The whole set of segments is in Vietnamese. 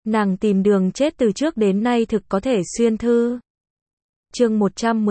Nàng tìm đường chết từ trước đến nay thực có thể xuyên thư. Chương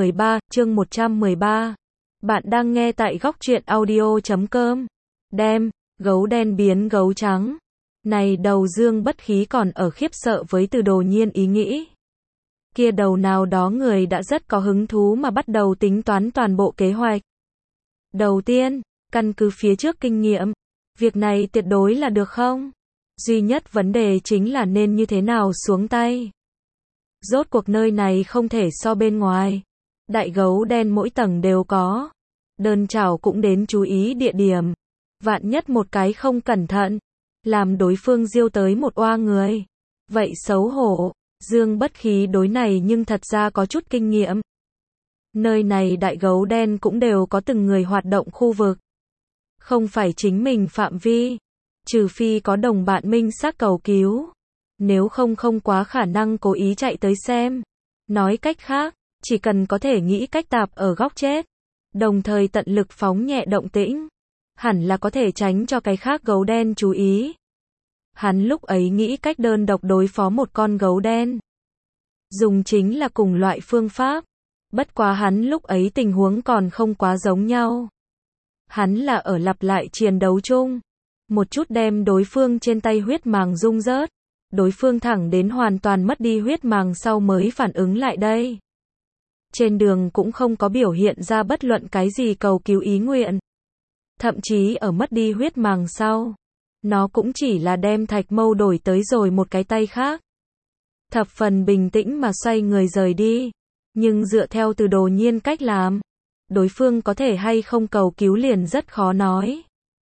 113. Bạn đang nghe tại góc truyện audio.com. Đem gấu đen biến gấu trắng. Này đầu Dương Bất Khí còn ở khiếp sợ với Từ Đồ Nhiên ý nghĩ. Kia đầu nào đó người đã rất có hứng thú mà bắt đầu tính toán toàn bộ kế hoạch. Đầu tiên, căn cứ phía trước kinh nghiệm, việc này tuyệt đối là được không? Duy nhất vấn đề chính là nên như thế nào xuống tay. Rốt cuộc nơi này không thể so bên ngoài. Đại gấu đen mỗi tầng đều có. Đơn chảo cũng đến chú ý địa điểm. Vạn nhất một cái không cẩn thận, làm đối phương diêu tới một oa người. Vậy xấu hổ. Dương Bất Khí đối này nhưng thật ra có chút kinh nghiệm. Nơi này đại gấu đen cũng đều có từng người hoạt động khu vực. Không phải chính mình phạm vi. Trừ phi có đồng bạn minh xác cầu cứu. Nếu không quá khả năng cố ý chạy tới xem. Nói cách khác, chỉ cần có thể nghĩ cách tạp ở góc chết. Đồng thời tận lực phóng nhẹ động tĩnh. Hẳn là có thể tránh cho cái khác gấu đen chú ý. Hắn lúc ấy nghĩ cách đơn độc đối phó một con gấu đen. Dùng chính là cùng loại phương pháp. Bất quá hắn lúc ấy tình huống còn không quá giống nhau. Hắn là ở lặp lại chiến đấu chung. Một chút đem đối phương trên tay huyết màng rung rớt. Đối phương thẳng đến hoàn toàn mất đi huyết màng sau mới phản ứng lại đây. Trên đường cũng không có biểu hiện ra bất luận cái gì cầu cứu ý nguyện. Thậm chí ở mất đi huyết màng sau, nó cũng chỉ là đem thạch mâu đổi tới rồi một cái tay khác. Thập phần bình tĩnh mà xoay người rời đi. Nhưng dựa theo Từ Đồ Nhiên cách làm, đối phương có thể hay không cầu cứu liền rất khó nói.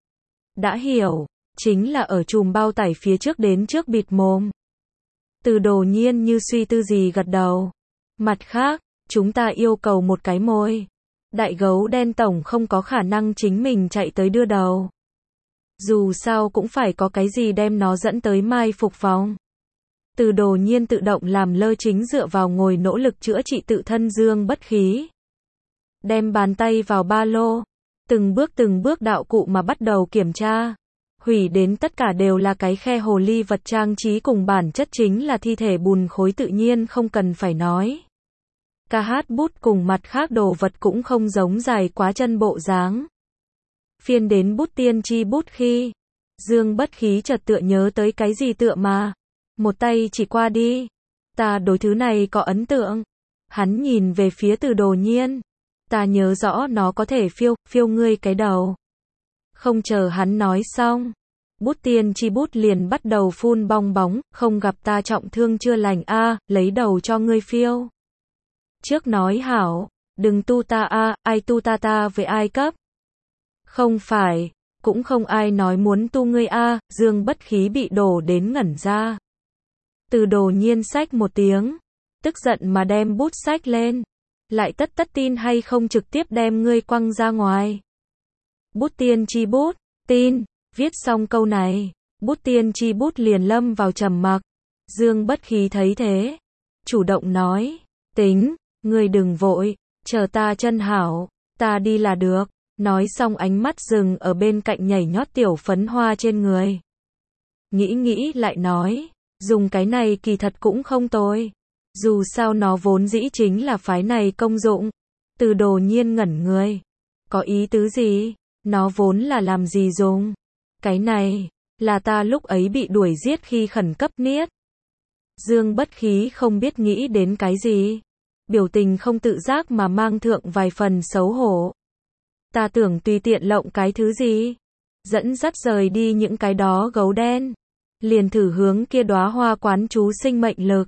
Đã hiểu, chính là ở chùm bao tải phía trước đến trước bịt mồm. Từ Đồ Nhiên như suy tư gì gật đầu. Mặt khác, chúng ta yêu cầu một cái mồi. Đại gấu đen tổng không có khả năng chính mình chạy tới đưa đầu. Dù sao cũng phải có cái gì đem nó dẫn tới mai phục vòng. Từ Đồ Nhiên tự động làm lơ chính dựa vào ngồi nỗ lực chữa trị tự thân Dương Bất Khí. Đem bàn tay vào ba lô. Từng bước đạo cụ mà bắt đầu kiểm tra. Hủy đến tất cả đều là cái khe hồ ly vật trang trí cùng bản chất chính là thi thể bùn khối tự nhiên không cần phải nói. Ca hát bút cùng mặt khác đồ vật cũng không giống dài quá chân bộ dáng. Phiên đến bút tiên tri bút khi, Dương Bất Khí chợt tựa nhớ tới cái gì tựa mà. Một tay chỉ qua đi. Ta đối thứ này có ấn tượng. Hắn nhìn về phía Từ Đồ Nhiên. Ta nhớ rõ nó có thể phiêu ngươi cái đầu. Không chờ hắn nói xong. Bút tiên tri bút liền bắt đầu phun bong bóng. Không gặp ta trọng thương chưa lành a, lấy đầu cho ngươi phiêu. Trước nói hảo, đừng tu ta a, ai tu ta với ai cấp. Không phải, cũng không ai nói muốn tu ngươi a. Dương Bất Khí bị đổ đến ngẩn ra. Từ Đồ Nhiên xách một tiếng, tức giận mà đem bút xách lên. Lại tất tin hay không trực tiếp đem ngươi quăng ra ngoài. Bút tiên tri bút, tin, viết xong câu này, bút tiên tri bút liền lâm vào trầm mặc. Dương Bất Khí thấy thế, chủ động nói, tính, ngươi đừng vội, chờ ta chân hảo, ta đi là được. Nói xong ánh mắt dừng ở bên cạnh nhảy nhót tiểu phấn hoa trên người. Nghĩ lại nói, dùng cái này kỳ thật cũng không tồi. Dù sao nó vốn dĩ chính là phái này công dụng. Từ Đồ Nhiên ngẩn người. Có ý tứ gì? Nó vốn là làm gì dùng? Cái này, là ta lúc ấy bị đuổi giết khi khẩn cấp niết. Dương Bất Khí không biết nghĩ đến cái gì. Biểu tình không tự giác mà mang thượng vài phần xấu hổ. Ta tưởng tùy tiện lộng cái thứ gì. Dẫn dắt rời đi những cái đó gấu đen. Liền thử hướng kia đóa hoa quán chú sinh mệnh lực.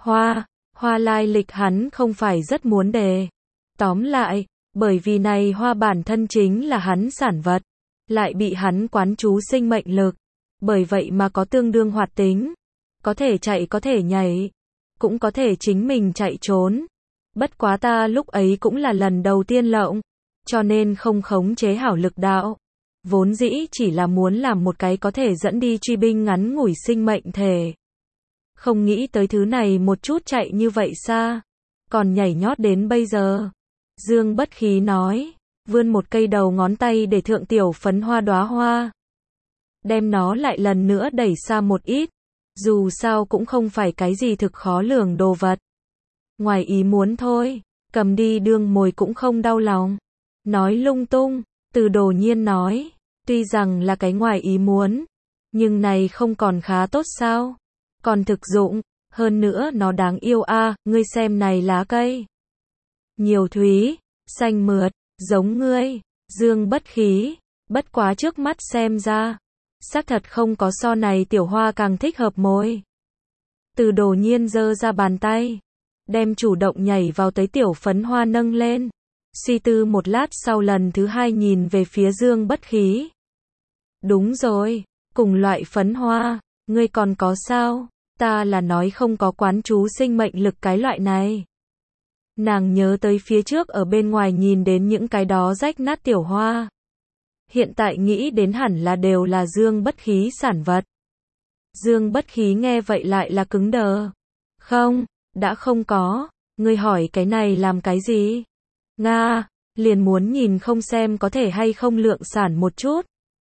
Hoa lai lịch hắn không phải rất muốn đề. Tóm lại, bởi vì này hoa bản thân chính là hắn sản vật. Lại bị hắn quán chú sinh mệnh lực. Bởi vậy mà có tương đương hoạt tính. Có thể chạy có thể nhảy. Cũng có thể chính mình chạy trốn. Bất quá ta lúc ấy cũng là lần đầu tiên lộng. Cho nên không khống chế hảo lực đạo. Vốn dĩ chỉ là muốn làm một cái có thể dẫn đi truy binh ngắn ngủi sinh mệnh thể. Không nghĩ tới thứ này một chút chạy như vậy xa. Còn nhảy nhót đến bây giờ. Dương Bất Khí nói. Vươn một cây đầu ngón tay để thượng tiểu phấn hoa đóa hoa. Đem nó lại lần nữa đẩy xa một ít. Dù sao cũng không phải cái gì thực khó lường đồ vật. Ngoài ý muốn thôi, cầm đi đương mồi cũng không đau lòng. Nói lung tung, Từ Đồ Nhiên nói, tuy rằng là cái ngoài ý muốn, nhưng này không còn khá tốt sao? Còn thực dụng, hơn nữa nó đáng yêu a, ngươi xem này lá cây. Nhiều thúy, xanh mượt, giống ngươi, Dương Bất Khí, bất quá trước mắt xem ra, xác thật không có so này tiểu hoa càng thích hợp môi. Từ Đồ Nhiên giơ ra bàn tay, đem chủ động nhảy vào tới tiểu phấn hoa nâng lên. Suy tư một lát sau lần thứ hai nhìn về phía Dương Bất Khí. Đúng rồi, cùng loại phấn hoa, ngươi còn có sao? Ta là nói không có quán chú sinh mệnh lực cái loại này. Nàng nhớ tới phía trước ở bên ngoài nhìn đến những cái đó rách nát tiểu hoa. Hiện tại nghĩ đến hẳn là đều là Dương Bất Khí sản vật. Dương Bất Khí nghe vậy lại là cứng đờ. Không, đã không có, ngươi hỏi cái này làm cái gì? Nga, liền muốn nhìn không xem có thể hay không lượng sản một chút.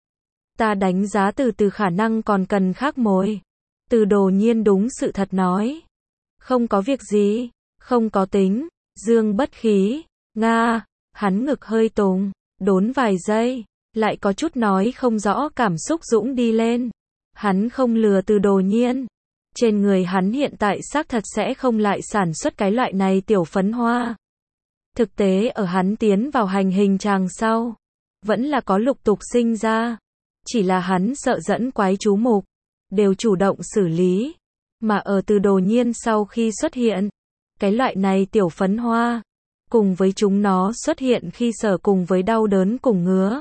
Ta đánh giá từ khả năng còn cần khác mồi. Từ Đồ Nhiên đúng sự thật nói. Không có việc gì, không có tính, Dương Bất Khí, Nga, hắn ngực hơi tùng, đốn vài giây, lại có chút nói không rõ cảm xúc dũng đi lên. Hắn không lừa Từ Đồ Nhiên. Trên người hắn hiện tại xác thật sẽ không lại sản xuất cái loại này tiểu phấn hoa. Thực tế ở hắn tiến vào hành hình tràng sau, vẫn là có lục tục sinh ra. Chỉ là hắn sợ dẫn quái chú mục, đều chủ động xử lý. Mà ở Từ Đồ Nhiên sau khi xuất hiện, cái loại này tiểu phấn hoa, cùng với chúng nó xuất hiện khi sở cùng với đau đớn cùng ngứa,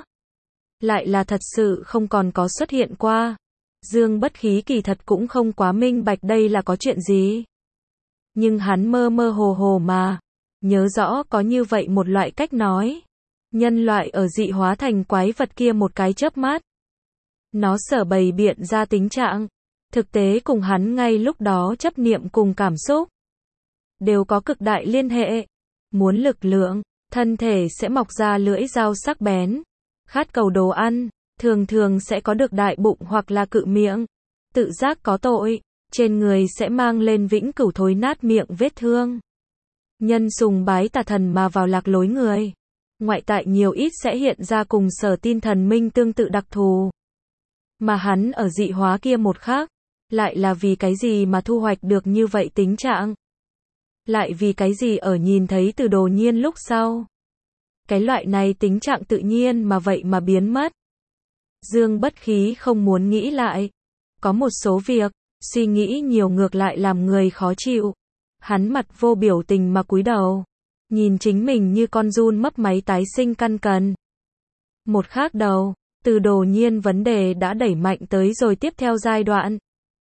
lại là thật sự không còn có xuất hiện qua. Dương Bất Khí kỳ thật cũng không quá minh bạch đây là có chuyện gì. Nhưng hắn mơ mơ hồ hồ mà, nhớ rõ có như vậy một loại cách nói. Nhân loại ở dị hóa thành quái vật kia một cái chớp mắt. Nó sở bày biện ra tính trạng, thực tế cùng hắn ngay lúc đó chấp niệm cùng cảm xúc, đều có cực đại liên hệ. Muốn lực lượng, thân thể sẽ mọc ra lưỡi dao sắc bén. Khát cầu đồ ăn, thường thường sẽ có được đại bụng hoặc là cự miệng. Tự giác có tội, trên người sẽ mang lên vĩnh cửu thối nát miệng vết thương. Nhân sùng bái tà thần mà vào lạc lối người. Ngoại tại nhiều ít sẽ hiện ra cùng sở tin thần minh tương tự đặc thù. Mà hắn ở dị hóa kia một khác, lại là vì cái gì mà thu hoạch được như vậy tính trạng? Lại vì cái gì ở nhìn thấy Từ Đồ Nhiên lúc sau? Cái loại này tính trạng tự nhiên mà vậy mà biến mất. Dương Bất Khí không muốn nghĩ lại. Có một số việc, suy nghĩ nhiều ngược lại làm người khó chịu. Hắn mặt vô biểu tình mà cúi đầu. Nhìn chính mình như con giun mấp máy tái sinh căn cần. Một khác đầu, Từ Đồ Nhiên vấn đề đã đẩy mạnh tới rồi tiếp theo giai đoạn.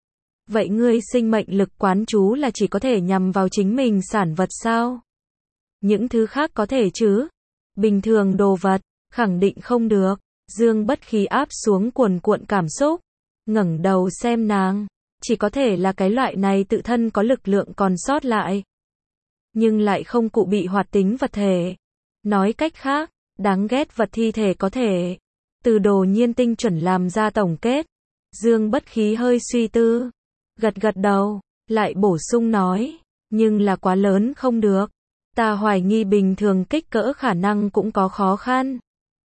Vậy ngươi sinh mệnh lực quán chú là chỉ có thể nhằm vào chính mình sản vật sao? Những thứ khác có thể chứ? Bình thường đồ vật, khẳng định không được. Dương Bất Khí áp xuống cuồn cuộn cảm xúc, ngẩng đầu xem nàng, chỉ có thể là cái loại này tự thân có lực lượng còn sót lại, nhưng lại không cụ bị hoạt tính vật thể. Nói cách khác, đáng ghét vật thi thể có thể. Từ Đồ Nhiên tinh chuẩn làm ra tổng kết. Dương Bất Khí hơi suy tư, gật gật đầu, lại bổ sung nói, nhưng là quá lớn không được. Ta hoài nghi bình thường kích cỡ khả năng cũng có khó khăn.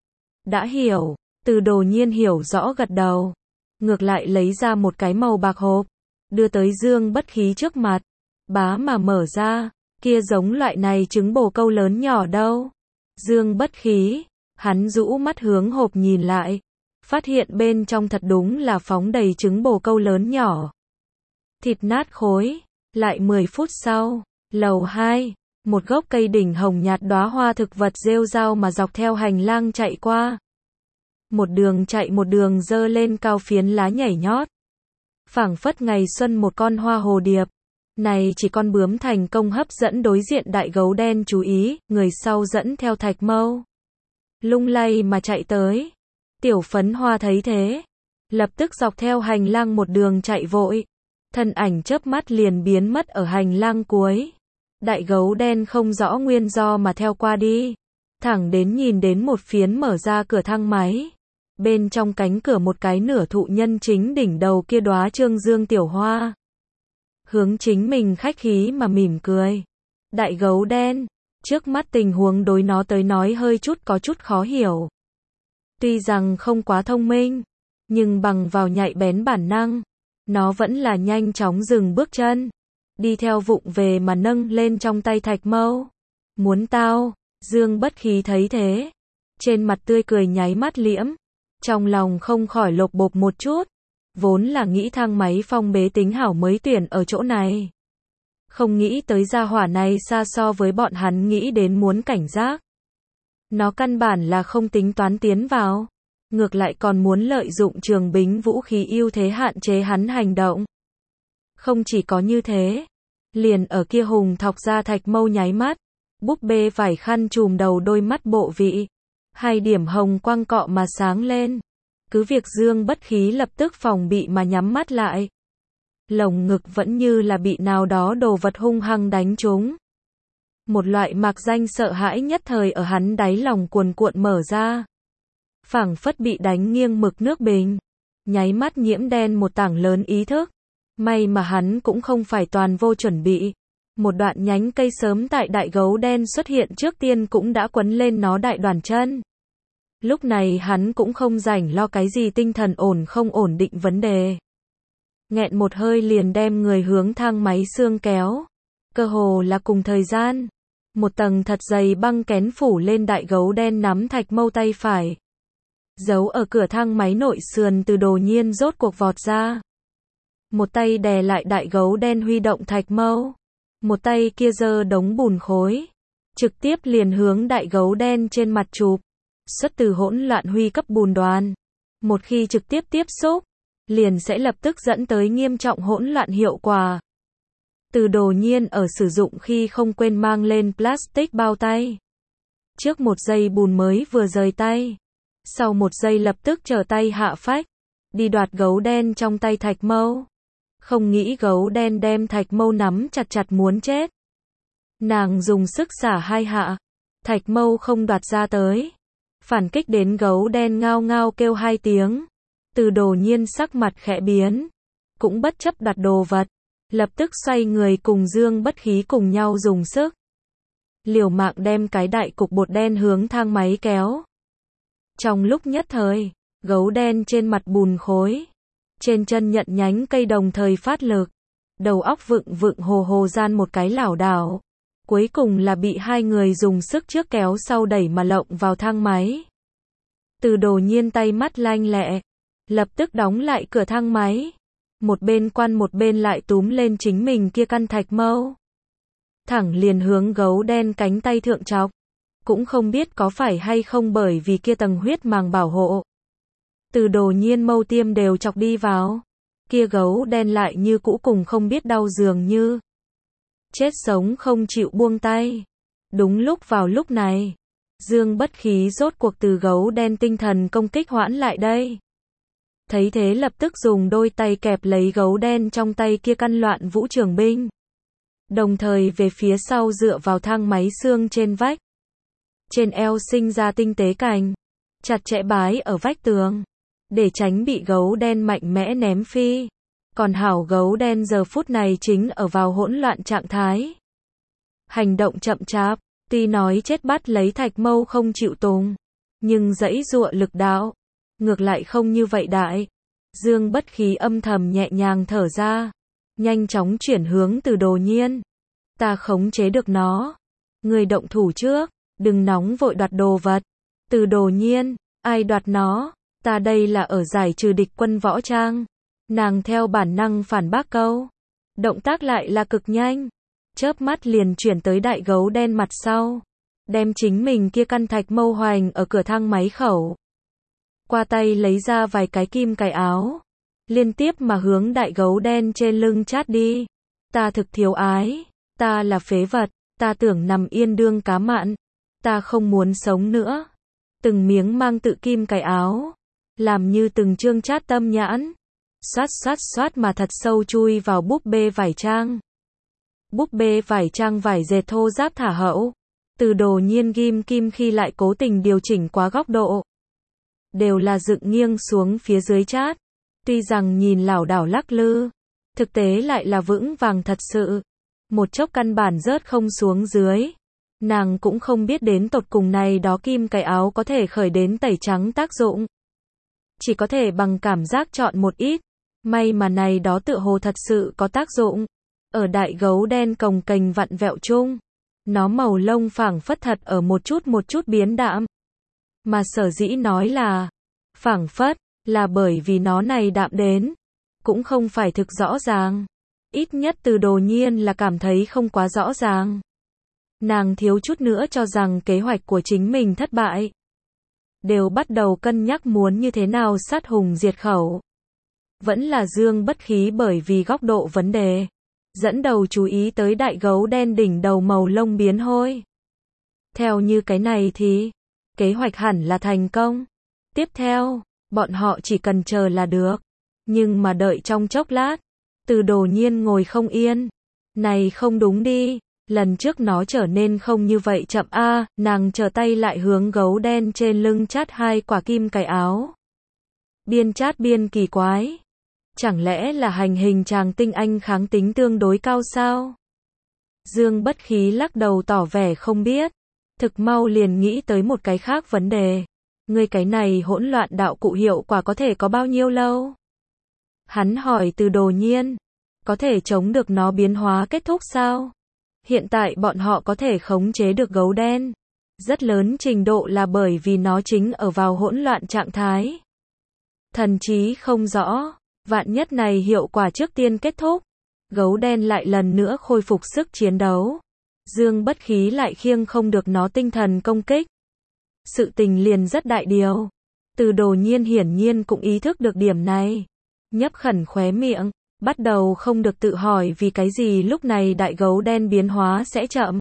Đã hiểu, Từ Đồ Nhiên hiểu rõ gật đầu. Ngược lại lấy ra một cái màu bạc hộp, đưa tới Dương Bất Khí trước mặt. Bá mà mở ra, kia giống loại này trứng bồ câu lớn nhỏ đâu. Dương Bất Khí, hắn rũ mắt hướng hộp nhìn lại, phát hiện bên trong thật đúng là phóng đầy trứng bồ câu lớn nhỏ. Thịt nát khối, lại 10 phút sau, lầu 2, một gốc cây đỉnh hồng nhạt đóa hoa thực vật rêu rao mà dọc theo hành lang chạy qua. Một đường chạy một đường dơ lên cao phiến lá nhảy nhót. Phảng phất ngày xuân một con hoa hồ điệp. Này chỉ con bướm thành công hấp dẫn đối diện đại gấu đen chú ý, người sau dẫn theo thạch mâu. Lung lay mà chạy tới. Tiểu phấn hoa thấy thế, lập tức dọc theo hành lang một đường chạy vội. Thân ảnh chớp mắt liền biến mất ở hành lang cuối. Đại gấu đen không rõ nguyên do mà theo qua đi. Thẳng đến nhìn đến một phiến mở ra cửa thang máy. Bên trong cánh cửa một cái nửa thụ nhân chính đỉnh đầu kia đóa trương dương tiểu hoa. Hướng chính mình khách khí mà mỉm cười. Đại gấu đen, trước mắt tình huống đối nó tới nói hơi chút có chút khó hiểu. Tuy rằng không quá thông minh, nhưng bằng vào nhạy bén bản năng, nó vẫn là nhanh chóng dừng bước chân, đi theo vụng về mà nâng lên trong tay thạch mâu. Muốn tao? Dương Bất Khí thấy thế, trên mặt tươi cười nháy mắt liễm, trong lòng không khỏi lột bột một chút, vốn là nghĩ thang máy phong bế tính hảo mới tuyển ở chỗ này. Không nghĩ tới gia hỏa này xa so với bọn hắn nghĩ đến muốn cảnh giác. Nó căn bản là không tính toán tiến vào, ngược lại còn muốn lợi dụng trường bính vũ khí ưu thế hạn chế hắn hành động. Không chỉ có như thế, liền ở kia hùng thọc ra thạch mâu nháy mắt, búp bê vải khăn trùm đầu đôi mắt bộ vị, hai điểm hồng quang cọ mà sáng lên. Cứ việc Dương Bất Khí lập tức phòng bị mà nhắm mắt lại. Lồng ngực vẫn như là bị nào đó đồ vật hung hăng đánh trúng. Một loại mạc danh sợ hãi nhất thời ở hắn đáy lòng cuồn cuộn mở ra. Phảng phất bị đánh nghiêng mực nước bình, nháy mắt nhiễm đen một tảng lớn ý thức. May mà hắn cũng không phải toàn vô chuẩn bị. Một đoạn nhánh cây sớm tại đại gấu đen xuất hiện trước tiên cũng đã quấn lên nó đại đoàn chân. Lúc này hắn cũng không rảnh lo cái gì tinh thần ổn không ổn định vấn đề. Nghẹn một hơi liền đem người hướng thang máy xương kéo. Cơ hồ là cùng thời gian, một tầng thật dày băng kén phủ lên đại gấu đen nắm thạch mâu tay phải. Giấu ở cửa thang máy nội sườn Từ Đồ Nhiên rốt cuộc vọt ra. Một tay đè lại đại gấu đen huy động thạch mâu, một tay kia giơ đống bùn khối, trực tiếp liền hướng đại gấu đen trên mặt chụp. Xuất từ hỗn loạn huy cấp bùn đoàn, một khi trực tiếp tiếp xúc, liền sẽ lập tức dẫn tới nghiêm trọng hỗn loạn hiệu quả. Từ Đồ Nhiên ở sử dụng khi không quên mang lên plastic bao tay. Trước một giây bùn mới vừa rời tay, sau một giây lập tức trở tay hạ phách, đi đoạt gấu đen trong tay thạch mâu. Không nghĩ gấu đen đem thạch mâu nắm chặt chặt muốn chết. Nàng dùng sức xả hai hạ, thạch mâu không đoạt ra tới. Phản kích đến gấu đen ngao ngao kêu hai tiếng. Từ Đồ Nhiên sắc mặt khẽ biến, cũng bất chấp đoạt đồ vật, lập tức xoay người cùng Dương Bất Khí cùng nhau dùng sức. Liều mạng đem cái đại cục bột đen hướng thang máy kéo. Trong lúc nhất thời, gấu đen trên mặt bùn khối, trên chân nhận nhánh cây đồng thời phát lực, đầu óc vựng vựng hồ hồ gian một cái lảo đảo. Cuối cùng là bị hai người dùng sức trước kéo sau đẩy mà lộng vào thang máy. Từ Đồ Nhiên tay mắt lanh lẹ, lập tức đóng lại cửa thang máy. Một bên quan một bên lại túm lên chính mình kia căn thạch mâu. Thẳng liền hướng gấu đen cánh tay thượng chọc. Cũng không biết có phải hay không bởi vì kia tầng huyết màng bảo hộ. Từ Đồ Nhiên mâu tiêm đều chọc đi vào. Kia gấu đen lại như cũ cùng không biết đau dường như. Chết sống không chịu buông tay. Đúng vào lúc này, Dương Bất Khí rốt cuộc từ gấu đen tinh thần công kích hoãn lại đây. Thấy thế lập tức dùng đôi tay kẹp lấy gấu đen trong tay kia căn loạn vũ trường binh. Đồng thời về phía sau dựa vào thang máy xương trên vách. Trên eo sinh ra tinh tế cành, chặt chẽ bái ở vách tường, để tránh bị gấu đen mạnh mẽ ném phi. Còn hảo gấu đen giờ phút này chính ở vào hỗn loạn trạng thái. Hành động chậm chạp, tuy nói chết bắt lấy thạch mâu không chịu tùng, nhưng giãy giụa lực đạo, ngược lại không như vậy đại. Dương Bất Khí âm thầm nhẹ nhàng thở ra, nhanh chóng chuyển hướng Từ Đồ Nhiên. Ta khống chế được nó. Người động thủ trước, đừng nóng vội đoạt đồ vật. Từ Đồ Nhiên, ai đoạt nó? Ta đây là ở giải trừ địch quân võ trang. Nàng theo bản năng phản bác câu. Động tác lại là cực nhanh. Chớp mắt liền chuyển tới đại gấu đen mặt sau. Đem chính mình kia căn thạch mâu hoành ở cửa thang máy khẩu. Qua tay lấy ra vài cái kim cài áo. Liên tiếp mà hướng đại gấu đen trên lưng chát đi. Ta thực thiếu ái. Ta là phế vật. Ta tưởng nằm yên đương cá mặn. Ta không muốn sống nữa. Từng miếng mang tự kim cài áo. Làm như từng chương chát tâm nhãn. Xoát xoát xoát mà thật sâu chui vào búp bê vải trang. Búp bê vải trang vải dệt thô ráp thả hậu. Từ Đồ Nhiên ghim kim khi lại cố tình điều chỉnh quá góc độ. đều là dựng nghiêng xuống phía dưới chát. Tuy rằng nhìn lảo đảo lắc lư, thực tế lại là vững vàng thật sự. Một chốc căn bản rớt không xuống dưới. Nàng cũng không biết đến tột cùng này đó kim cái áo có thể khởi đến tẩy trắng tác dụng. Chỉ có thể bằng cảm giác chọn một ít. May mà này đó tựa hồ thật sự có tác dụng. Ở đại gấu đen cồng kềnh vặn vẹo chung, nó màu lông phảng phất thật ở một chút biến đạm. Mà sở dĩ nói là phảng phất, là bởi vì nó này đạm đến, cũng không phải thực rõ ràng. Ít nhất Từ Đồ Nhiên là cảm thấy không quá rõ ràng. Nàng thiếu chút nữa cho rằng kế hoạch của chính mình thất bại. Đều bắt đầu cân nhắc muốn như thế nào sát hùng diệt khẩu. Vẫn là Dương Bất Khí bởi vì góc độ vấn đề, dẫn đầu chú ý tới đại gấu đen đỉnh đầu màu lông biến hôi. Theo như cái này thì, kế hoạch hẳn là thành công. Tiếp theo, bọn họ chỉ cần chờ là được. Nhưng mà đợi trong chốc lát, Từ Đồ Nhiên ngồi không yên. Này không đúng đi, lần trước nó trở nên không như vậy chậm a. Nàng trở tay lại hướng gấu đen trên lưng chát 2 quả kim cài áo. Biên chát biên kỳ quái. Chẳng lẽ là hành hình chàng tinh anh kháng tính tương đối cao sao? Dương Bất Khí lắc đầu tỏ vẻ không biết. Thực mau liền nghĩ tới một cái khác vấn đề. Ngươi cái này hỗn loạn đạo cụ hiệu quả có thể có bao nhiêu lâu? Hắn hỏi Từ Đồ Nhiên. Có thể chống được nó biến hóa kết thúc sao? Hiện tại bọn họ có thể khống chế được gấu đen. Rất lớn trình độ là bởi vì nó chính ở vào hỗn loạn trạng thái. Thần chí không rõ. Vạn nhất này hiệu quả trước tiên kết thúc. Gấu đen lại lần nữa khôi phục sức chiến đấu. Dương Bất Khí lại khiêng không được nó tinh thần công kích. Sự tình liền rất đại điều. Từ Đồ Nhiên hiển nhiên cũng ý thức được điểm này. Nhấp khẩn khóe miệng, bắt đầu không được tự hỏi vì cái gì lúc này đại gấu đen biến hóa sẽ chậm.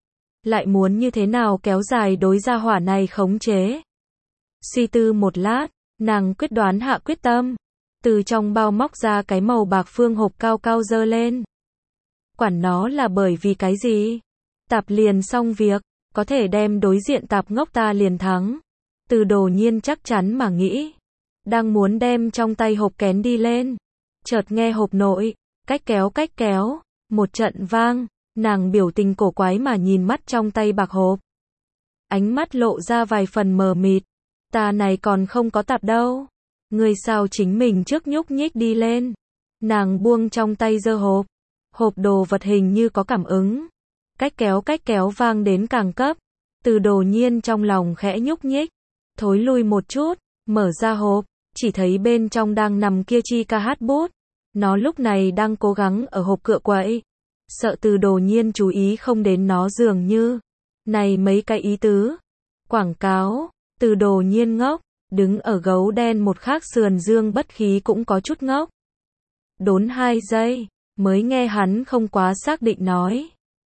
Lại muốn như thế nào kéo dài đối gia hỏa này khống chế. Suy tư một lát, nàng quyết đoán hạ quyết tâm. Từ trong bao móc ra cái màu bạc phương hộp cao cao dơ lên. Quản nó là bởi vì cái gì? Tạp liền xong việc, có thể đem đối diện tạp ngốc ta liền thắng. Từ Đồ Nhiên chắc chắn mà nghĩ. Đang muốn đem trong tay hộp kén đi lên. Chợt nghe hộp nội, cách kéo, một trận vang, nàng biểu tình cổ quái mà nhìn mắt trong tay bạc hộp. Ánh mắt lộ ra vài phần mờ mịt. Ta này còn không có tạp đâu. Người sao chính mình trước nhúc nhích đi lên. Nàng buông trong tay giơ hộp. Hộp đồ vật hình như có cảm ứng. Cách kéo vang đến càng cấp. Từ Đồ Nhiên trong lòng khẽ nhúc nhích. Thối lui một chút, mở ra hộp. Chỉ thấy bên trong đang nằm kia chi ca hát bút. Nó lúc này đang cố gắng ở hộp cựa quậy. Sợ Từ Đồ Nhiên chú ý không đến nó dường như. Này mấy cái ý tứ. Quảng cáo. Từ Đồ Nhiên ngốc. Đứng ở gấu đen một khác sườn Dương Bất Khí cũng có chút ngốc. Đốn 2 giây, mới nghe hắn không quá xác định nói.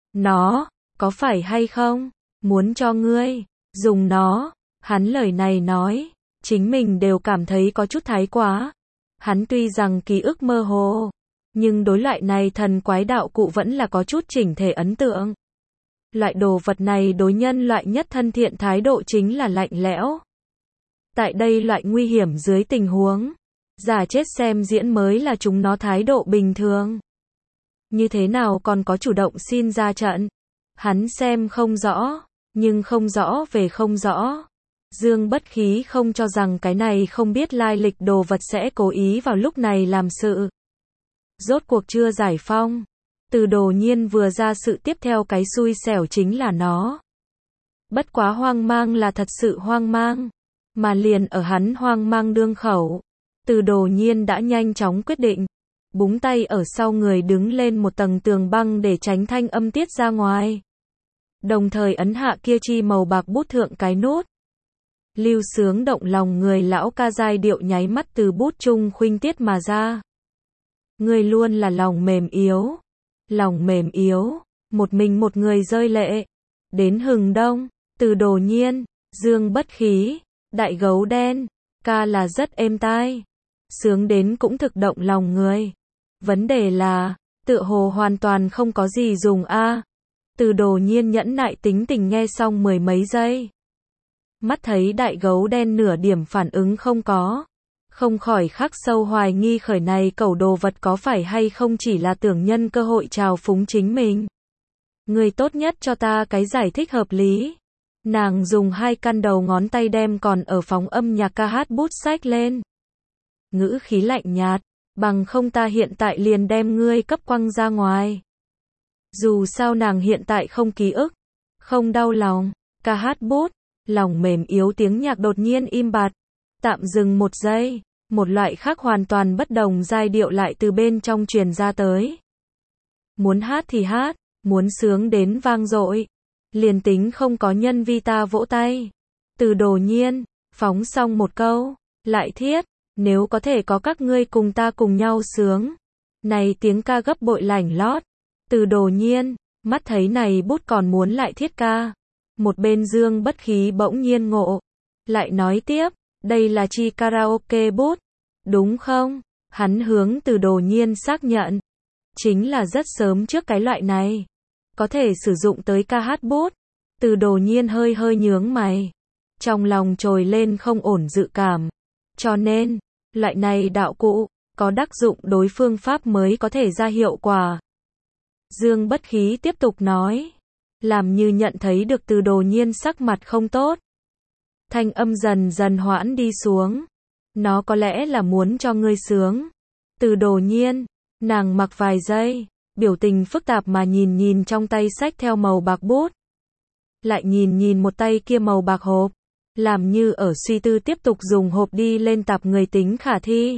Nó, có phải hay không? Muốn cho ngươi, dùng nó. Hắn lời này nói, chính mình đều cảm thấy có chút thái quá. Hắn tuy rằng ký ức mơ hồ, nhưng đối loại này thần quái đạo cụ vẫn là có chút chỉnh thể ấn tượng. Loại đồ vật này đối nhân loại nhất thân thiện thái độ chính là lạnh lẽo. Tại đây loại nguy hiểm dưới tình huống, giả chết xem diễn mới là chúng nó thái độ bình thường. Như thế nào còn có chủ động xin ra trận? Hắn xem không rõ, nhưng không rõ về không rõ. Dương Bất Khí không cho rằng cái này không biết lai lịch đồ vật sẽ cố ý vào lúc này làm sự. Rốt cuộc chưa giải phong. Từ Đồ Nhiên vừa ra sự tiếp theo cái xui xẻo chính là nó. Bất quá hoang mang là thật sự hoang mang. Mà liền ở hắn hoang mang đương khẩu. Từ Đồ Nhiên đã nhanh chóng quyết định. Búng tay ở sau người đứng lên một tầng tường băng để tránh thanh âm tiết ra ngoài. Đồng thời ấn hạ kia chi màu bạc bút thượng cái nút. Lưu sướng động lòng người lão ca giai điệu nháy mắt từ bút chung khuynh tiết mà ra. Người luôn là lòng mềm yếu. Lòng mềm yếu. Một mình một người rơi lệ. Đến hừng đông. Từ Đồ Nhiên. Dương Bất Khí. Đại gấu đen. Ca là rất êm tai. Sướng đến cũng thực động lòng người. Vấn đề là, tựa hồ hoàn toàn không có gì dùng a. Từ Đồ Nhiên nhẫn nại tính tình nghe xong 10 mấy giây. mắt thấy đại gấu đen nửa điểm phản ứng không có. Không khỏi khắc sâu hoài nghi khởi này cẩu đồ vật có phải hay không chỉ là tưởng nhân cơ hội trào phúng chính mình. Người tốt nhất cho ta cái giải thích hợp lý. Nàng dùng 2 căn đầu ngón tay đem còn ở phóng âm nhạc ca hát bút xách lên. Ngữ khí lạnh nhạt, bằng không ta hiện tại liền đem ngươi cấp quăng ra ngoài. Dù sao nàng hiện tại không ký ức, không đau lòng, ca hát bút, lòng mềm yếu tiếng nhạc đột nhiên im bặt. Tạm dừng một giây, một loại khác hoàn toàn bất đồng giai điệu lại từ bên trong truyền ra tới. Muốn hát thì hát, muốn sướng đến vang dội. Liền tính không có nhân vi ta vỗ tay. Từ Đồ Nhiên, phóng xong một câu, lại thiết, nếu có thể có các ngươi cùng ta cùng nhau sướng. Này tiếng ca gấp bội lảnh lót. Từ Đồ Nhiên, mắt thấy này bút còn muốn lại thiết ca. Một bên Dương Bất Khí bỗng nhiên ngộ. Lại nói tiếp, đây là chi karaoke bút, đúng không? Hắn hướng Từ Đồ Nhiên xác nhận. Chính là rất sớm trước cái loại này. Có thể sử dụng tới ca hát bút. Từ Đồ Nhiên hơi hơi nhướng mày. Trong lòng trồi lên không ổn dự cảm. Cho nên, loại này đạo cụ, có đắc dụng đối phương pháp mới có thể ra hiệu quả. Dương Bất Khí tiếp tục nói. Làm như nhận thấy được Từ Đồ Nhiên sắc mặt không tốt. Thanh âm dần dần hoãn đi xuống. Nó có lẽ là muốn cho ngươi sướng. Từ Đồ Nhiên, nàng mặc vài giây, biểu tình phức tạp mà nhìn trong tay sách theo màu bạc bút. Lại nhìn một tay kia màu bạc hộp. Làm như ở suy tư tiếp tục dùng hộp đi lên tạp người tính khả thi.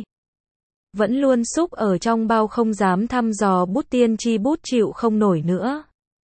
Vẫn luôn xúc ở trong bao không dám thăm dò bút tiên tri bút chịu không nổi nữa.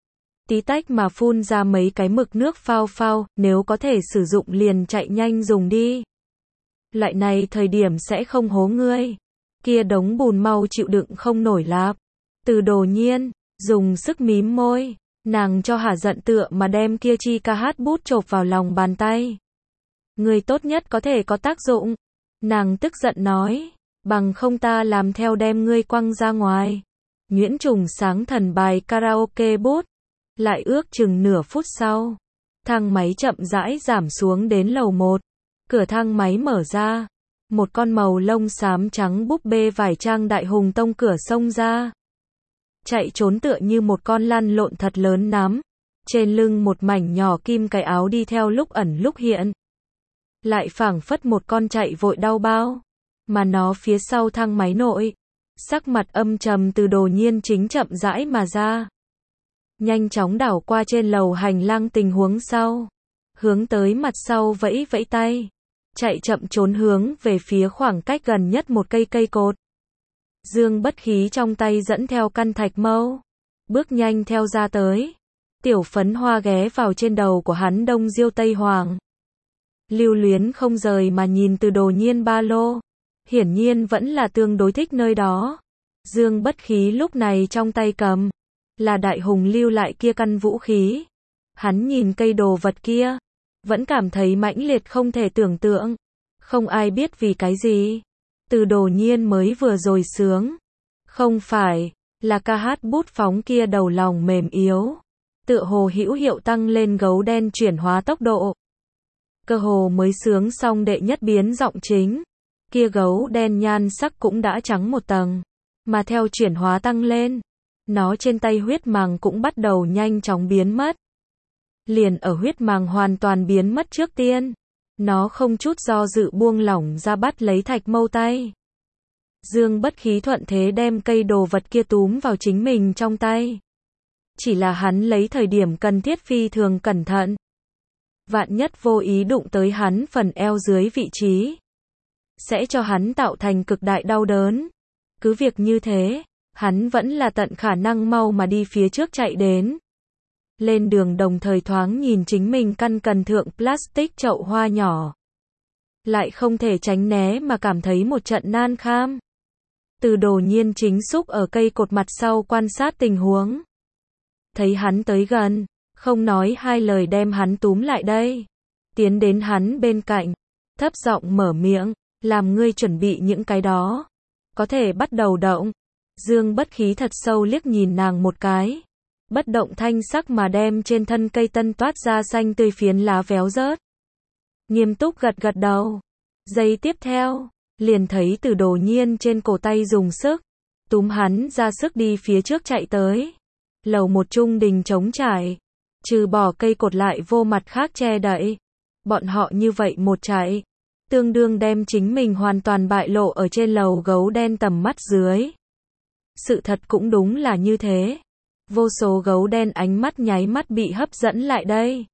Tí tách mà phun ra mấy cái mực nước phao phao, nếu có thể sử dụng liền chạy nhanh dùng đi. Loại này thời điểm sẽ không hố ngươi. Kia đống bùn mau chịu đựng không nổi lạp. Từ Đồ Nhiên, dùng sức mím môi, nàng cho hả giận tựa mà đem kia chi ca hát bút chộp vào lòng bàn tay. Người tốt nhất có thể có tác dụng. Nàng tức giận nói, bằng không ta làm theo đem ngươi quăng ra ngoài. Nguyễn Trùng sáng thần bài karaoke bút. Lại ước chừng nửa phút sau, thang máy chậm rãi giảm xuống đến lầu 1. Cửa thang máy mở ra, một con màu lông xám trắng búp bê vải trang đại hùng tông cửa xông ra. Chạy trốn tựa như một con lăn lộn thật lớn nắm. Trên lưng một mảnh nhỏ kim cài áo đi theo lúc ẩn lúc hiện. Lại phảng phất một con chạy vội đau bao. Mà nó phía sau thang máy nội. Sắc mặt âm trầm Từ Đồ Nhiên chính chậm rãi mà ra. Nhanh chóng đảo qua trên lầu hành lang tình huống sau. Hướng tới mặt sau vẫy vẫy tay. Chạy chậm trốn hướng về phía khoảng cách gần nhất một cây cột. Dương Bất Khí trong tay dẫn theo căn thạch mâu. Bước nhanh theo ra tới. Tiểu phấn hoa ghé vào trên đầu của hắn đông diêu tây hoàng. Lưu luyến không rời mà nhìn Từ Đồ Nhiên ba lô. Hiển nhiên vẫn là tương đối thích nơi đó. Dương Bất Khí lúc này trong tay cầm. Là đại hùng lưu lại kia căn vũ khí. Hắn nhìn cây đồ vật kia. Vẫn cảm thấy mãnh liệt không thể tưởng tượng. Không ai biết vì cái gì. Từ Đồ Nhiên mới vừa rồi sướng. Không phải, là ca hát bút phóng kia đầu lòng mềm yếu. Tựa hồ hữu hiệu tăng lên gấu đen chuyển hóa tốc độ. Cơ hồ mới sướng xong đệ nhất biến giọng chính. Kia gấu đen nhan sắc cũng đã trắng một tầng. Mà theo chuyển hóa tăng lên. Nó trên tay huyết màng cũng bắt đầu nhanh chóng biến mất. Liền ở huyết màng hoàn toàn biến mất trước tiên. Nó không chút do dự buông lỏng ra bắt lấy thạch mâu tay. Dương Bất Khí thuận thế đem cây đồ vật kia túm vào chính mình trong tay. Chỉ là hắn lấy thời điểm cần thiết phi thường cẩn thận. Vạn nhất vô ý đụng tới hắn phần eo dưới vị trí. Sẽ cho hắn tạo thành cực đại đau đớn. Cứ việc như thế. Hắn vẫn là tận khả năng mau mà đi phía trước chạy đến. Lên đường đồng thời thoáng nhìn chính mình căn cần thượng plastic chậu hoa nhỏ. Lại không thể tránh né mà cảm thấy một trận nan kham. Từ Đồ Nhiên chính xúc ở cây cột mặt sau quan sát tình huống. Thấy hắn tới gần, không nói hai lời đem hắn túm lại đây. Tiến đến hắn bên cạnh, thấp giọng mở miệng, làm ngươi chuẩn bị những cái đó. Có thể bắt đầu động. Dương Bất Khí thật sâu liếc nhìn nàng một cái. Bất động thanh sắc mà đem trên thân cây tân toát ra xanh tươi phiến lá véo rớt. nghiêm túc gật gật đầu. Giây tiếp theo, liền thấy Từ Đồ Nhiên trên cổ tay dùng sức, túm hắn ra sức đi phía trước chạy tới. Lầu một trung đình trống trải, trừ bỏ cây cột lại vô mặt khác che đậy. Bọn họ như vậy một chạy, tương đương đem chính mình hoàn toàn bại lộ ở trên lầu gấu đen tầm mắt dưới. Sự thật cũng đúng là như thế. Vô số gấu đen ánh mắt nháy mắt bị hấp dẫn lại đây.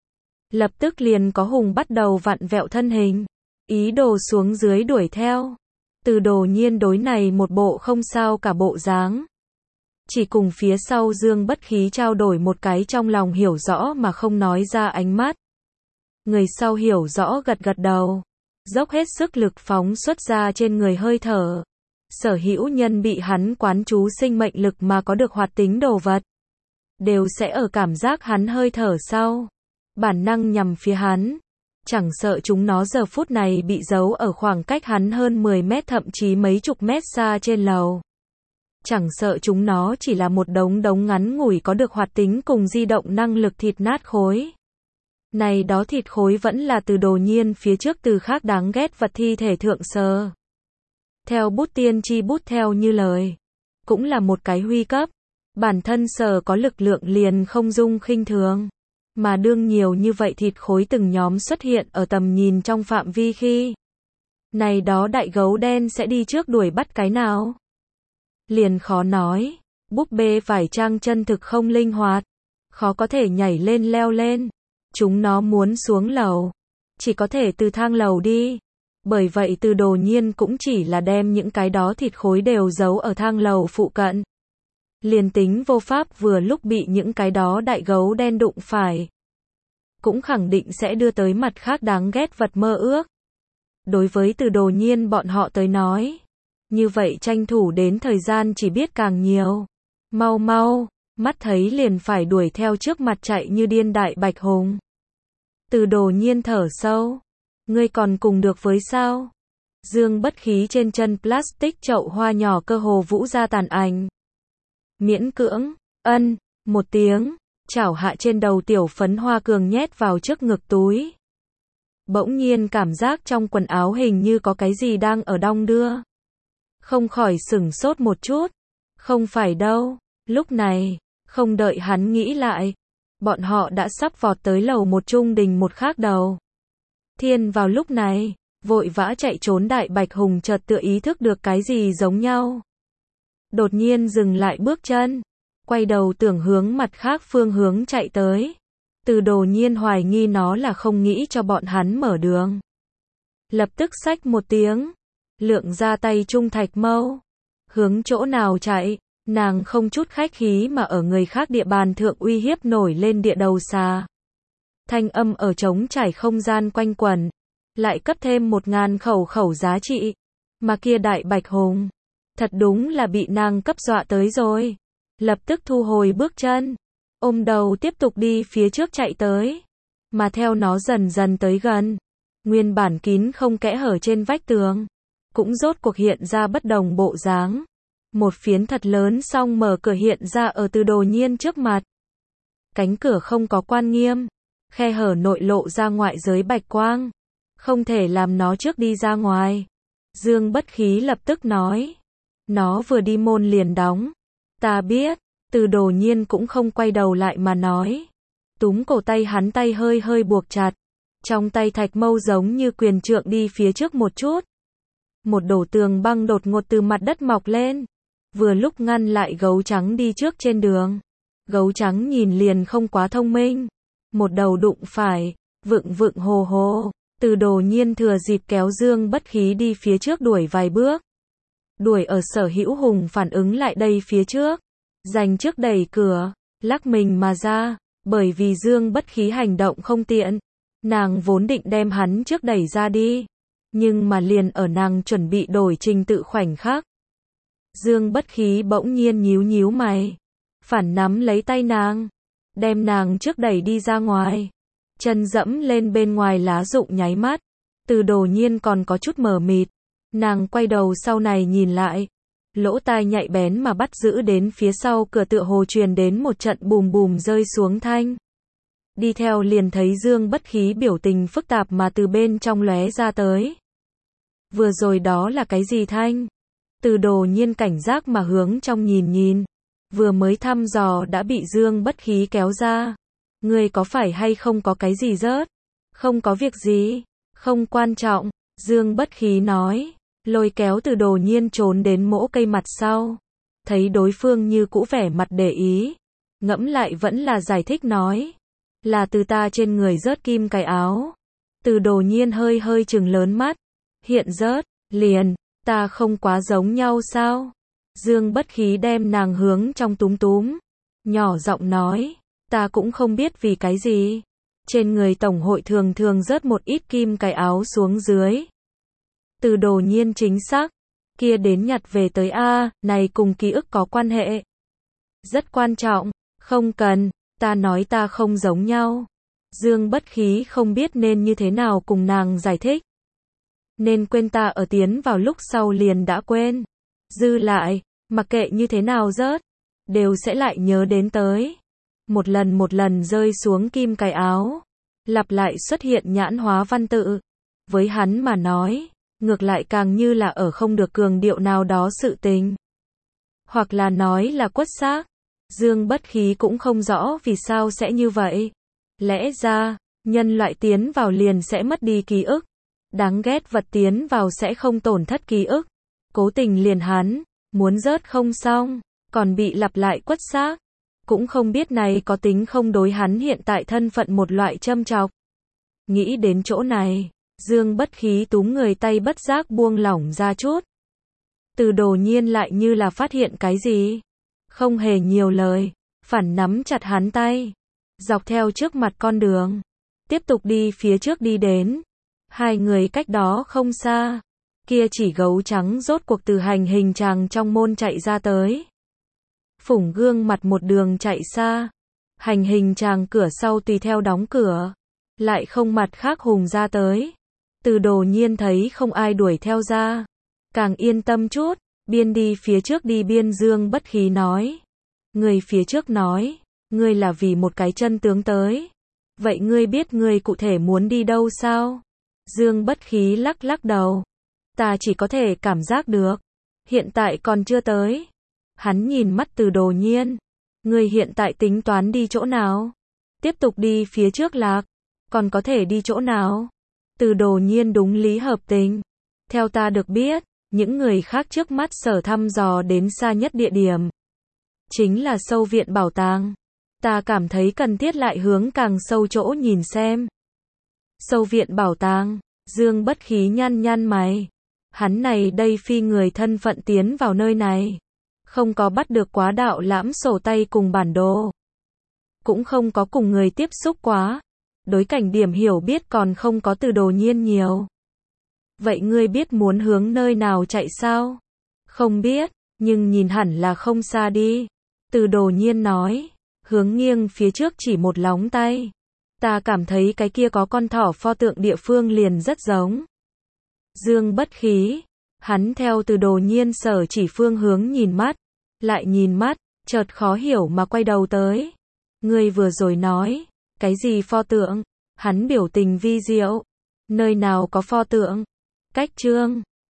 Lập tức liền có hùng bắt đầu vặn vẹo thân hình, ý đồ xuống dưới đuổi theo. Từ Đồ Nhiên đối này một bộ không sao cả bộ dáng. Chỉ cùng phía sau Dương Bất Khí trao đổi một cái trong lòng hiểu rõ mà không nói ra ánh mắt. Người sau hiểu rõ gật gật đầu, dốc hết sức lực phóng xuất ra trên người hơi thở. Sở hữu nhân bị hắn quán chú sinh mệnh lực mà có được hoạt tính đồ vật, đều sẽ ở cảm giác hắn hơi thở sau, bản năng nhằm phía hắn. Chẳng sợ chúng nó giờ phút này bị giấu ở khoảng cách hắn hơn 10 mét thậm chí mấy chục mét xa trên lầu. Chẳng sợ chúng nó chỉ là một đống ngắn ngủi có được hoạt tính cùng di động năng lực thịt nát khối. Này đó thịt khối vẫn là Từ Đồ Nhiên phía trước từ khác đáng ghét vật thi thể thượng sờ. Theo bút tiên tri bút theo như lời, cũng là một cái huy cấp, bản thân sờ có lực lượng liền không dung khinh thường. Mà đương nhiều như vậy thịt khối từng nhóm xuất hiện ở tầm nhìn trong phạm vi khi, này đó đại gấu đen sẽ đi trước đuổi bắt cái nào? Liền khó nói, búp bê phải trang chân thực không linh hoạt, khó có thể nhảy lên leo lên. Chúng nó muốn xuống lầu, chỉ có thể từ thang lầu đi. Bởi vậy Từ Đồ Nhiên cũng chỉ là đem những cái đó thịt khối đều giấu ở thang lầu phụ cận. Liền tính vô pháp vừa lúc bị những cái đó đại gấu đen đụng phải, cũng khẳng định sẽ đưa tới mặt khác đáng ghét vật mơ ước. Đối với Từ Đồ Nhiên bọn họ tới nói, như vậy tranh thủ đến thời gian chỉ biết càng nhiều. Mau mau, mắt thấy liền phải đuổi theo trước mặt chạy như điên đại bạch hùng. Từ Đồ Nhiên thở sâu. Ngươi còn cùng được với sao? Dương Bất Khí trên chân plastic chậu hoa nhỏ cơ hồ vũ ra tàn ảnh. Miễn cưỡng, một tiếng, chảo hạ trên đầu tiểu phấn hoa cường nhét vào trước ngực túi. Bỗng nhiên cảm giác trong quần áo hình như có cái gì đang ở đong đưa. Không khỏi sửng sốt một chút. Không phải đâu, lúc này, không đợi hắn nghĩ lại, bọn họ đã sắp vọt tới lầu một trung đình một khác đầu. Thiên vào lúc này, vội vã chạy trốn đại bạch hùng chợt tựa ý thức được cái gì giống nhau. Đột nhiên dừng lại bước chân, quay đầu tưởng hướng mặt khác phương hướng chạy tới. Từ Đồ Nhiên hoài nghi nó là không nghĩ cho bọn hắn mở đường. Lập tức xách một tiếng, lượng ra tay trung thạch mâu. Hướng chỗ nào chạy, nàng không chút khách khí mà ở người khác địa bàn thượng uy hiếp nổi lên địa đầu xà. Thanh âm ở trống trải không gian quanh quẩn, lại cấp thêm 1000 khẩu giá trị. Mà kia đại bạch hùng, thật đúng là bị nàng cấp dọa tới rồi. Lập tức thu hồi bước chân, ôm đầu tiếp tục đi phía trước chạy tới. Mà theo nó dần dần tới gần, nguyên bản kín không kẽ hở trên vách tường, cũng rốt cuộc hiện ra bất đồng bộ dáng. Một phiến thật lớn song mở cửa hiện ra ở Từ Đồ Nhiên trước mặt. Cánh cửa không có quan nghiêm, khe hở nội lộ ra ngoại giới bạch quang, không thể làm nó trước đi ra ngoài. Dương Bất Khí lập tức nói, nó vừa đi môn liền đóng. Ta biết. Từ Đồ Nhiên cũng không quay đầu lại mà nói. Túm cổ tay hắn, tay hơi buộc chặt. Trong tay thạch mâu giống như quyền trượng đi phía trước một chút. Một đổ tường băng đột ngột từ mặt đất mọc lên, vừa lúc ngăn lại gấu trắng đi trước trên đường. Gấu trắng nhìn liền không quá thông minh, một đầu đụng phải, vựng hồ hồ. Từ Đồ Nhiên thừa dịp kéo Dương Bất Khí đi phía trước đuổi vài bước. Đuổi ở Sở Hữu Hùng phản ứng lại đây phía trước, giành trước đẩy cửa, lắc mình mà ra. Bởi vì Dương Bất Khí hành động không tiện, nàng vốn định đem hắn trước đẩy ra đi, nhưng mà liền ở nàng chuẩn bị đổi trình tự khoảnh khắc, Dương Bất Khí bỗng nhiên nhíu mày, phản nắm lấy tay nàng, đem nàng trước đẩy đi ra ngoài. Chân dẫm lên bên ngoài lá rụng nháy mắt, Từ Đồ Nhiên còn có chút mờ mịt. Nàng quay đầu sau này nhìn lại, lỗ tai nhạy bén mà bắt giữ đến phía sau cửa tựa hồ truyền đến một trận bùm bùm rơi xuống thanh. Đi theo liền thấy Dương Bất Khí biểu tình phức tạp mà từ bên trong lóe ra tới. Vừa rồi đó là cái gì thanh? Từ Đồ Nhiên cảnh giác mà hướng trong nhìn nhìn. Vừa mới thăm dò đã bị Dương Bất Khí kéo ra. Ngươi có phải hay không có cái gì rớt? Không có việc gì, không quan trọng, Dương Bất Khí nói, lôi kéo Từ Đồ Nhiên trốn đến mỗ cây mặt sau. Thấy đối phương như cũ vẻ mặt để ý, ngẫm lại vẫn là giải thích nói, là từ ta trên người rớt kim cái áo. Từ Đồ Nhiên hơi hơi trừng lớn mắt, hiện rớt, liền, ta không quá giống nhau sao? Dương Bất Khí đem nàng hướng trong túm túm, nhỏ giọng nói, ta cũng không biết vì cái gì. Trên người tổng hội thường thường rớt một ít kim cái áo xuống dưới. Từ Đồ Nhiên chính xác, kia đến nhặt về tới A, này cùng ký ức có quan hệ. Rất quan trọng, không cần, ta nói ta không giống nhau. Dương Bất Khí không biết nên như thế nào cùng nàng giải thích. Nên quên ta ở tiến vào lúc sau liền đã quên. Dư lại, mặc kệ như thế nào rớt, đều sẽ lại nhớ đến tới. Một lần rơi xuống kim cái áo, lặp lại xuất hiện nhãn hóa văn tự. Với hắn mà nói, ngược lại càng như là ở không được cường điệu nào đó sự tình. Hoặc là nói là quất xác. Dương Bất Khí cũng không rõ vì sao sẽ như vậy. Lẽ ra, nhân loại tiến vào liền sẽ mất đi ký ức. Đáng ghét vật tiến vào sẽ không tổn thất ký ức. Cố tình liền hắn, muốn rớt không xong, còn bị lặp lại quất xác. Cũng không biết này có tính không đối hắn hiện tại thân phận một loại châm chọc. Nghĩ đến chỗ này, Dương Bất Khí túm người tay bất giác buông lỏng ra chút. Từ Đồ Nhiên lại như là phát hiện cái gì. Không hề nhiều lời, phản nắm chặt hắn tay. Dọc theo trước mặt con đường. Tiếp tục đi phía trước đi đến. Hai người cách đó không xa. Kia chỉ gấu trắng rốt cuộc từ hành hình tràng trong môn chạy ra tới. Phủng gương mặt một đường chạy xa. Hành hình tràng cửa sau tùy theo đóng cửa. Lại không mặt khác hùng ra tới. Từ Đồ Nhiên thấy không ai đuổi theo ra. Càng yên tâm chút, biên đi phía trước đi biên Dương Bất Khí nói. Người phía trước nói, ngươi là vì một cái chân tướng tới. Vậy ngươi biết ngươi cụ thể muốn đi đâu sao? Dương Bất Khí lắc lắc đầu. Ta chỉ có thể cảm giác được. Hiện tại còn chưa tới. Hắn nhìn mắt Từ Đồ Nhiên. Ngươi hiện tại tính toán đi chỗ nào? Tiếp tục đi phía trước lạc. Còn có thể đi chỗ nào? Từ Đồ Nhiên đúng lý hợp tình. Theo ta được biết, những người khác trước mắt sở thăm dò đến xa nhất địa điểm. Chính là sâu viện bảo tàng. Ta cảm thấy cần thiết lại hướng càng sâu chỗ nhìn xem. Sâu viện bảo tàng, Dương Bất Khí nhăn nhăn mày. Hắn này đây phi người thân phận tiến vào nơi này. Không có bắt được quá đạo lãm sổ tay cùng bản đồ. Cũng không có cùng người tiếp xúc quá. Đối cảnh điểm hiểu biết còn không có Từ Đồ Nhiên nhiều. Vậy ngươi biết muốn hướng nơi nào chạy sao? Không biết, nhưng nhìn hẳn là không xa đi. Từ Đồ Nhiên nói, hướng nghiêng phía trước chỉ một lóng tay. Ta cảm thấy cái kia có con thỏ pho tượng địa phương liền rất giống. Dương Bất Khí, hắn theo Từ Đồ Nhiên sở chỉ phương hướng nhìn mắt, lại nhìn mắt, chợt khó hiểu mà quay đầu tới. Ngươi vừa rồi nói, cái gì pho tượng? Hắn biểu tình vi diệu. Nơi nào có pho tượng? Cách chương